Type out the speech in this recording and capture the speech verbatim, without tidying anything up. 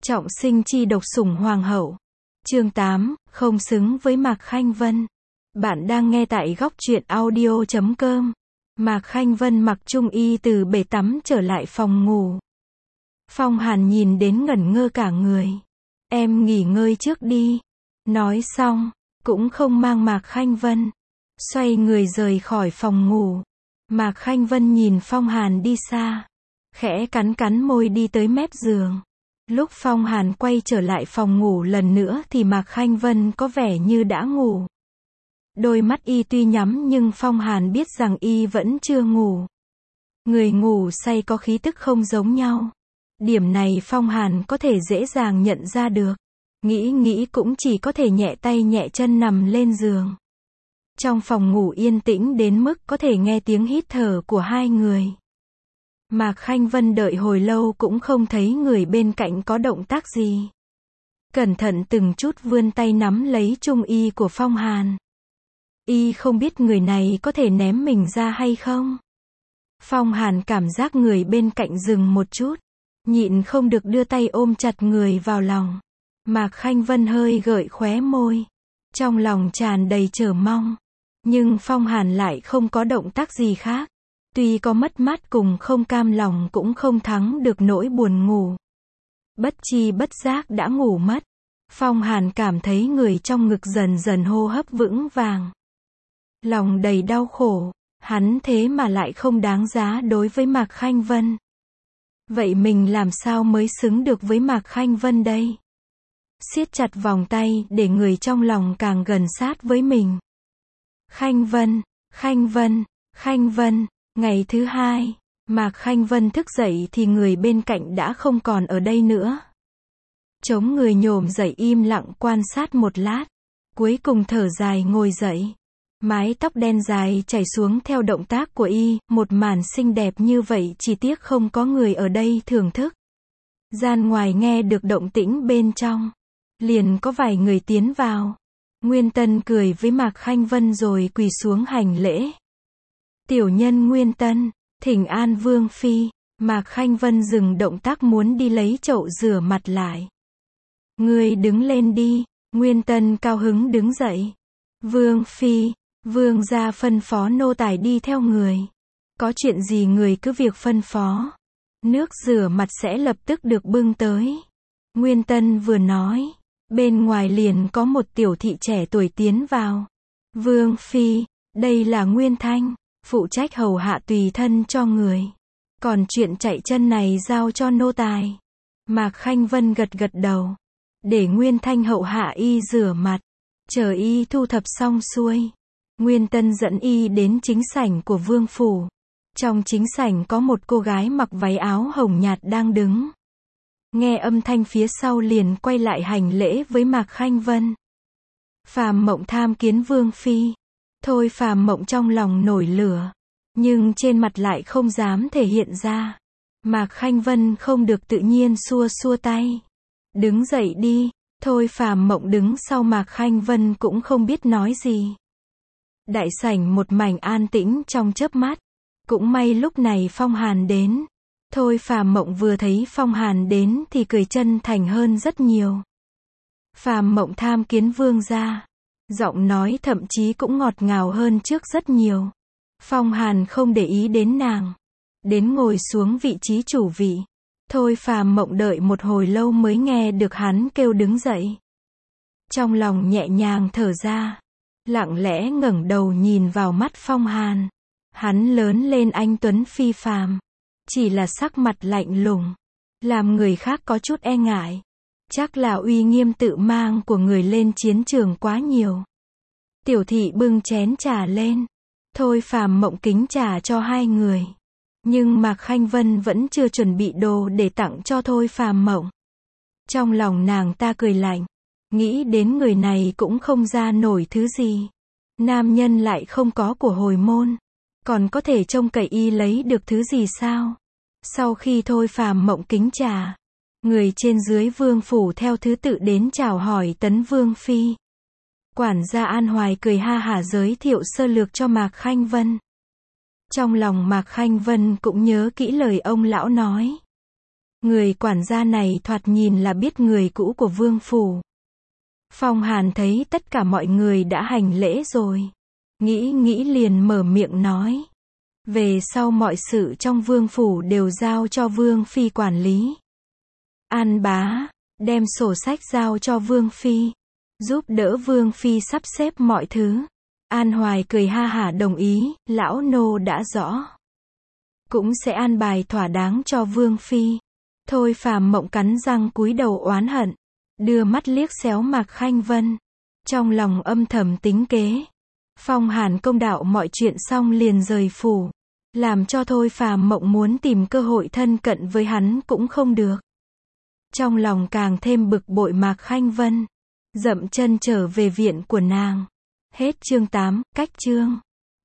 Trọng sinh chi độc sủng hoàng hậu. Chương tám, không xứng với Mạc Khanh Vân. Bạn đang nghe tại góc truyện audio chấm com. Mạc Khanh Vân mặc trung y từ bể tắm trở lại phòng ngủ. Phong Hàn nhìn đến ngẩn ngơ cả người. Em nghỉ ngơi trước đi. Nói xong, cũng không mang Mạc Khanh Vân. Xoay người rời khỏi phòng ngủ. Mạc Khanh Vân nhìn Phong Hàn đi xa. Khẽ cắn cắn môi đi tới mép giường. Lúc Phong Hàn quay trở lại phòng ngủ lần nữa thì Mạc Khanh Vân có vẻ như đã ngủ. Đôi mắt y tuy nhắm nhưng Phong Hàn biết rằng y vẫn chưa ngủ. Người ngủ say có khí tức không giống nhau. Điểm này Phong Hàn có thể dễ dàng nhận ra được. Nghĩ nghĩ cũng chỉ có thể nhẹ tay nhẹ chân nằm lên giường. Trong phòng ngủ yên tĩnh đến mức có thể nghe tiếng hít thở của hai người. Mạc Khanh Vân đợi hồi lâu cũng không thấy người bên cạnh có động tác gì. Cẩn thận từng chút vươn tay nắm lấy trung y của Phong Hàn. Y không biết người này có thể ném mình ra hay không. Phong Hàn cảm giác người bên cạnh dừng một chút. Nhịn không được đưa tay ôm chặt người vào lòng. Mạc Khanh Vân hơi gợi khóe môi. Trong lòng tràn đầy chờ mong. Nhưng Phong Hàn lại không có động tác gì khác. Tuy có mất mát cùng không cam lòng cũng không thắng được nỗi buồn ngủ. Bất chi bất giác đã ngủ mất. Phong Hàn cảm thấy người trong ngực dần dần hô hấp vững vàng. Lòng đầy đau khổ, hắn thế mà lại không đáng giá đối với Mạc Khanh Vân. Vậy mình làm sao mới xứng được với Mạc Khanh Vân đây? Siết chặt vòng tay để người trong lòng càng gần sát với mình. Khanh Vân, Khanh Vân, Khanh Vân. Ngày thứ hai, Mạc Khanh Vân thức dậy thì người bên cạnh đã không còn ở đây nữa. Chống người nhổm dậy im lặng quan sát một lát. Cuối cùng thở dài ngồi dậy. Mái tóc đen dài chảy xuống theo động tác của y, một màn xinh đẹp như vậy chỉ tiếc không có người ở đây thưởng thức. Gian ngoài nghe được động tĩnh bên trong. Liền có vài người tiến vào. Nguyên Tân cười với Mạc Khanh Vân rồi quỳ xuống hành lễ. Tiểu nhân Nguyên Tân, thỉnh an Vương Phi. Mạc Khanh Vân dừng động tác muốn đi lấy chậu rửa mặt lại. Ngươi đứng lên đi. Nguyên Tân cao hứng đứng dậy. Vương Phi, Vương gia phân phó nô tài đi theo người. Có chuyện gì người cứ việc phân phó. Nước rửa mặt sẽ lập tức được bưng tới. Nguyên Tân vừa nói. Bên ngoài liền có một tiểu thị trẻ tuổi tiến vào. Vương Phi, đây là Nguyên Thanh. Phụ trách hầu hạ tùy thân cho người. Còn chuyện chạy chân này giao cho nô tài. Mạc Khanh Vân gật gật đầu. Để Nguyên Thanh hậu hạ y rửa mặt. Chờ y thu thập xong xuôi. Nguyên Tân dẫn y đến chính sảnh của vương phủ. Trong chính sảnh có một cô gái mặc váy áo hồng nhạt đang đứng. Nghe âm thanh phía sau liền quay lại hành lễ với Mạc Khanh Vân. Phàm Mộng tham kiến Vương Phi. Thôi Phàm Mộng trong lòng nổi lửa. Nhưng trên mặt lại không dám thể hiện ra. Mạc Khanh Vân không được tự nhiên xua xua tay. Đứng dậy đi. Thôi Phàm Mộng đứng sau Mạc Khanh Vân cũng không biết nói gì. Đại sảnh một mảnh an tĩnh trong chớp mắt. Cũng may lúc này Phong Hàn đến. Thôi Phàm Mộng vừa thấy Phong Hàn đến thì cười chân thành hơn rất nhiều. Phàm Mộng tham kiến vương gia. Giọng nói thậm chí cũng ngọt ngào hơn trước rất nhiều. Phong Hàn không để ý đến nàng. Đến ngồi xuống vị trí chủ vị. Thôi Phàm Mộng đợi một hồi lâu mới nghe được hắn kêu đứng dậy. Trong lòng nhẹ nhàng thở ra. Lặng lẽ ngẩng đầu nhìn vào mắt Phong Hàn. Hắn lớn lên anh tuấn phi phàm. Chỉ là sắc mặt lạnh lùng. Làm người khác có chút e ngại. Chắc là uy nghiêm tự mang của người lên chiến trường quá nhiều. Tiểu thị bưng chén trà lên. Thôi Phàm Mộng kính trà cho hai người. Nhưng Mạc Khanh Vân vẫn chưa chuẩn bị đồ để tặng cho Thôi Phàm Mộng. Trong lòng nàng ta cười lạnh. Nghĩ đến người này cũng không ra nổi thứ gì. Nam nhân lại không có của hồi môn. Còn có thể trông cậy y lấy được thứ gì sao? Sau khi Thôi Phàm Mộng kính trà. Người trên dưới vương phủ theo thứ tự đến chào hỏi Tấn Vương Phi. Quản gia An Hoài cười ha hả giới thiệu sơ lược cho Mạc Khanh Vân. Trong lòng Mạc Khanh Vân cũng nhớ kỹ lời ông lão nói. Người quản gia này thoạt nhìn là biết người cũ của vương phủ. Phong Hàn thấy tất cả mọi người đã hành lễ rồi. Nghĩ nghĩ liền mở miệng nói. Về sau mọi sự trong vương phủ đều giao cho vương phi quản lý. An Bá, đem sổ sách giao cho vương phi. Giúp đỡ vương phi sắp xếp mọi thứ. An Hoài cười ha hả đồng ý, lão nô đã rõ. Cũng sẽ an bài thỏa đáng cho vương phi. Thôi Phàm Mộng cắn răng cúi đầu oán hận. Đưa mắt liếc xéo Mạc Khanh Vân. Trong lòng âm thầm tính kế. Phong Hàn công đạo mọi chuyện xong liền rời phủ. Làm cho Thôi Phàm Mộng muốn tìm cơ hội thân cận với hắn cũng không được. Trong lòng càng thêm bực bội Mạc Khanh Vân. Dậm chân trở về viện của nàng. Hết chương tám, cách chương.